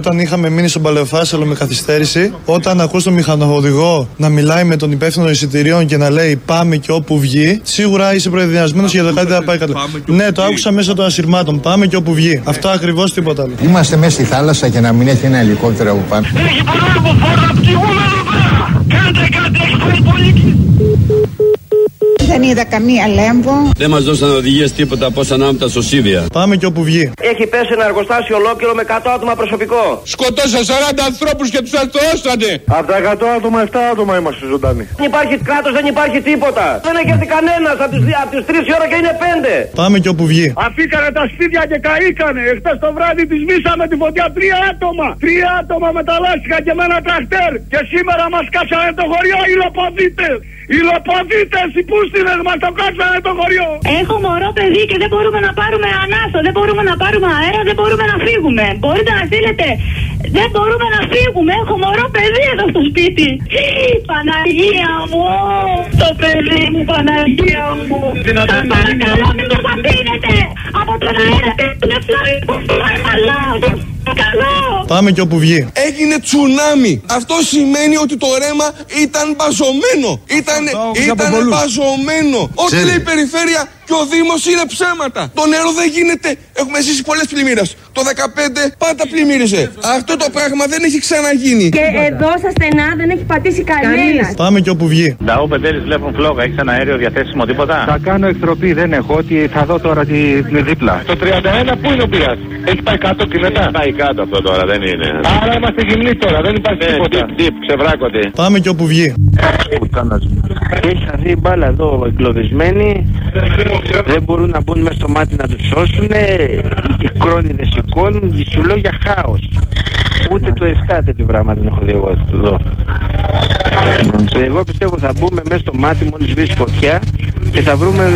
όταν είχαμε μείνει στον Παλαιοφάσαλο με καθυστέρηση, όταν ακούς τον μηχανοδηγό να μιλάει με τον υπεύθυνο εισιτηρίων και να λέει πάμε και όπου βγει, σίγουρα είσαι προετοιμασμένος για το κάτι θα πάει καλά. Ναι, το άκουσα μέσω των ασυρμάτων. Πάμε και όπου βγει. Αυτό ακριβώς, τίποτα άλλο. Είμαστε μέσα στη θάλασσα και να μην έχει ένα ελικόπτερο από πάνω. Έχει παράλογο φόρο από τη γούνα εδώ πέρα. Κάντε κάτι, έχει πολύ πολύ. Δεν είδα καμία λέμβο. Δεν μας δώσαν οδηγίες τίποτα από όσα ανάμεσα στο Σίδια. Πάμε και όπου βγει. Έχει πέσει ένα εργοστάσιο ολόκληρο με 100 άτομα προσωπικό. Σκοτώσαν 40 ανθρώπους και τους αρθώσανε. Από τα 100 άτομα, 7 άτομα είμαστε ζωντανοί. Δεν υπάρχει κράτος, δεν υπάρχει τίποτα. Δεν έχει έρθει κανένας από τις 3 η ώρα και είναι 5. Πάμε και όπου βγει. Αφήκανε τα σπίτια και καήκανε. Εχθές το βράδυ τις βήσαμε τη φωτιά 3 άτομα. 3 άτομα μεταλλάστηκαν και με ένα τρακτέρ. Και σήμερα μας κάψανε το χωριό οι λοποδίτες. Οι λοποδίτες, οι πούστιδες μας το κάψανε το χωριό. Έχω μωρό παιδί και δεν μπορούμε να πάρουμε ανάσο, δεν μπορούμε να πάρουμε αέρα, δεν μπορούμε να φύγουμε. Μπορείτε να στείλετε. Δεν μπορούμε να φύγουμε. Έχω μωρό παιδί εδώ στο σπίτι. Παναγία μου, το παιδί μου, Παναγία μου. Σας παρακαλώ, μην το αφήνετε από τον αέρα και τον εφλάρι. Πάμε και όπου βγει. Έγινε τσουνάμι. Αυτό σημαίνει ότι το ρέμα ήταν μπαζωμένο. Ήταν μπαζωμένο. Ό,τι λέει η περιφέρεια και ο Δήμος είναι ψέματα. Το νερό δεν γίνεται. Έχουμε ζήσει πολλές πλημμύρες. Το 15 πάντα πλημμύριζε. Αυτό το πράγμα δεν έχει ξαναγίνει. Και εδώ στα στενά δεν έχει πατήσει κανένας. Πάμε και όπου βγει. Τα όπεντέλης βλέπουν φλόγα. Έχεις ένα αέριο διαθέσιμο τίποτα? Θα κάνω εκτροπή, δεν έχω. Ότι θα δω τώρα τη δίπλα. Το 31 πού είναι ο πειράς? Έχει πάει κάτω και μετά? Πάει κάτω αυτό τώρα, δεν είναι. Άρα είμαστε γυμνοί τώρα, δεν υπάρχει τίποτα. Ξεβράκωτη. Πάμε και όπου βγει. Έχει χαθεί μπάλα εδώ εγκλωβισμένη. Δεν μπορούν να μπουν μέσα στο μάτι να τους σώσουν. Οι κρόνοι δεν σηκώνουν. Σου λέω για χάος. Ούτε το 7 τέτοιο πράγμα δεν έχω δει εγώ εδώ. Εγώ πιστεύω θα μπούμε μέσα στο μάτι μόλις σβήσει φωτιά και θα βρούμε.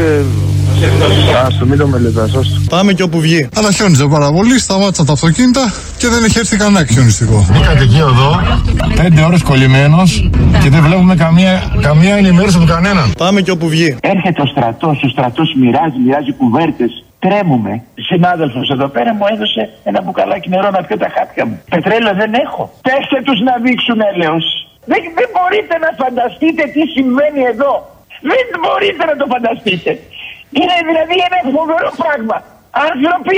Άστο, μην το μελετάς. Πάμε και όπου βγει. Αλλά χιόνιζε πάρα πολύ, σταμάτησαν τα αυτοκίνητα και δεν έχει έρθει κανένα χιονιστικό. Μπήκατε εκεί εδώ, 5 ώρες κολλημένος και δεν βλέπουμε καμία ενημέρωση από κανέναν. Πάμε και όπου βγει. Έρχεται ο στρατός μοιράζει κουβέρτες. Τρέμουμε. Συνάδελφος εδώ πέρα μου έδωσε ένα μπουκαλάκι νερό να πιω τα χάπια μου. Πετρέλαιο δεν έχω. Πέστε τους να δείξουν έλεος. Δεν μπορείτε να φανταστείτε τι συμβαίνει εδώ. Δεν μπορείτε να το φανταστείτε. Είναι δηλαδή ένα φοβερό πράγμα. Άνθρωποι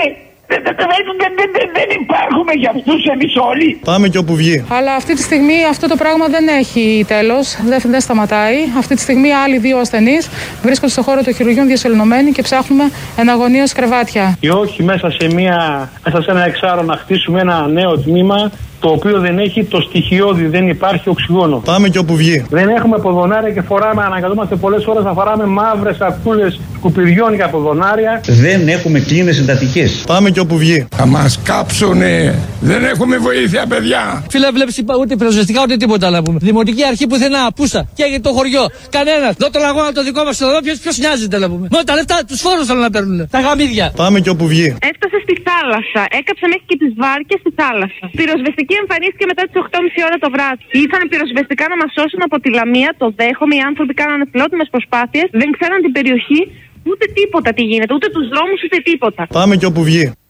δεν υπάρχουμε για αυτούς εμείς όλοι. Πάμε και όπου βγει. Αλλά αυτή τη στιγμή αυτό το πράγμα δεν έχει τέλος. Δεν σταματάει. Αυτή τη στιγμή άλλοι 2 ασθενείς βρίσκονται στο χώρο των χειρουργείων διασωληνωμένοι και ψάχνουμε εναγωνίως κρεβάτια. Και όχι μέσα σε ένα εξάρο να χτίσουμε ένα νέο τμήμα το οποίο δεν έχει το στοιχειώδη, δεν υπάρχει οξυγόνο. Πάμε και όπου βγει. Δεν έχουμε ποδονάρια και αναγκαζόμαστε πολλές φορές να φοράμε μαύρες σακούλες σκουπιδιών για ποδονάρια. Δεν έχουμε κλίνες εντατικές. Πάμε και όπου βγει. Θα μας κάψουνε. Δεν έχουμε βοήθεια, παιδιά. Φίλε, βλέπεις ούτε πυροσβεστικά ούτε τίποτα να πούμε. Δημοτική αρχή πουθενά, πούσα. Και έγινε το χωριό. Κανένας. Δω τον αγώνα το δικό μας εδώ, ποιος νοιάζεται να πούμε. Μόνο τα λεφτά, τους φόρους θέλουν να παίρνουν. Τα γαμίδια. Πάμε και όπου βγει. Έφτασε στη θάλασσα. Έκαψε μέχρι και τις βάρκες στη θάλασσα. Πυροσβεστική εμφανίστηκε μετά τις 8.30 ώρα το βράδυ. Ήρθαν πυροσβεστικά να μας σώσουν από τη Λαμία. Το δέχομαι. Οι άνθρωποι κάνανε φιλότιμες προσπάθειες. Δεν ξέραν την περιοχή. Ούτε τίποτα τι γίνεται. Ούτε τους δρόμους ούτε τίποτα. Πάμε και όπου βγει.